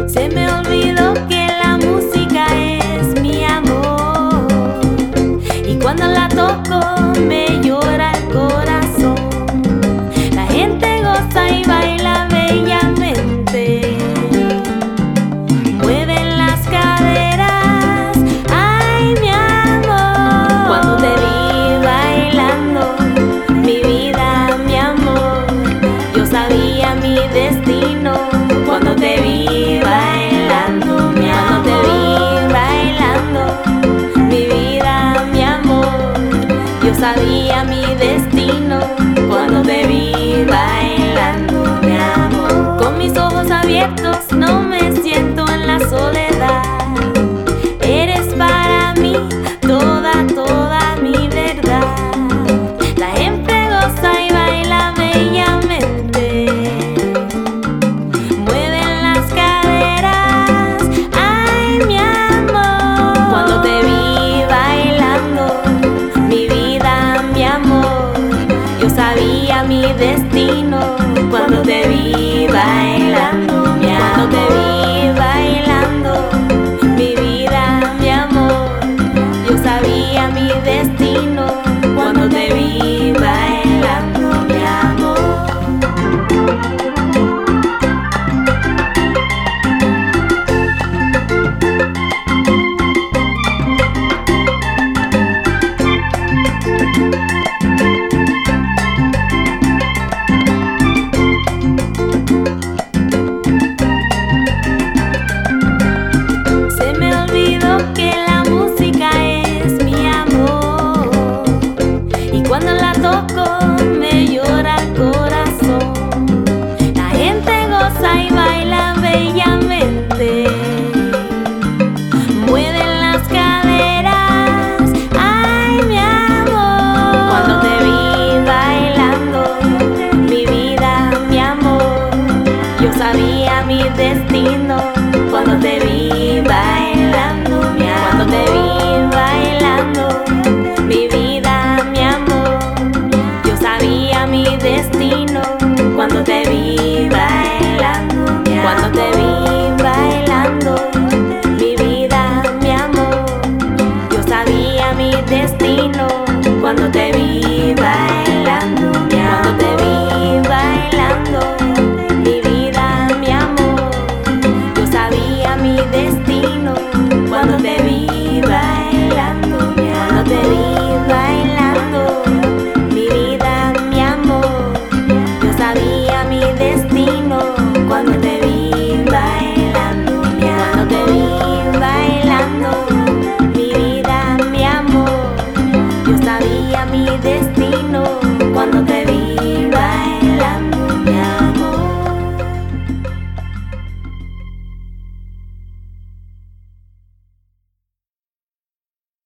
Se me olvidó que la música es mi amor, y cuando la toco me llora el corazón. La gente goza y baila bellamente, mueven las caderas, ay mi amor. Cuando te vi bailando, mi vida, mi amor, yo sabía mi destino. Cuando te vi bailando, mi amor, te vi bailando, mi vida, mi amor, yo sabía mi destino. Cuando te vi bailando, mi amor, con mis ojos abiertos no me siento en la soledad. Eres para mí toda, toda mi verdad. La gente goza y baila bellamente, mueven las caderas, ay mi amor. Cuando te vi bailando, mi vida, mi amor, yo sabía mi destino. Cuando te vi bailando, mi amor, cuando te vi bailando, mi vida, mi amor, yo sabía mi destino. Cuando te vi bailando, mi amor. Se me olvidó que la música es mi amor, y cuando la toco me llora el corazón. La gente goza y baila bellamente, mueven las caderas, ay mi amor. Cuando te vi bailando, mi vida, mi amor, yo sabía mi destino. Cuando te vi bailando, mi amor, cuando te vi bailando, mi vida, mi amor, yo sabía mi destino. Cuando te vi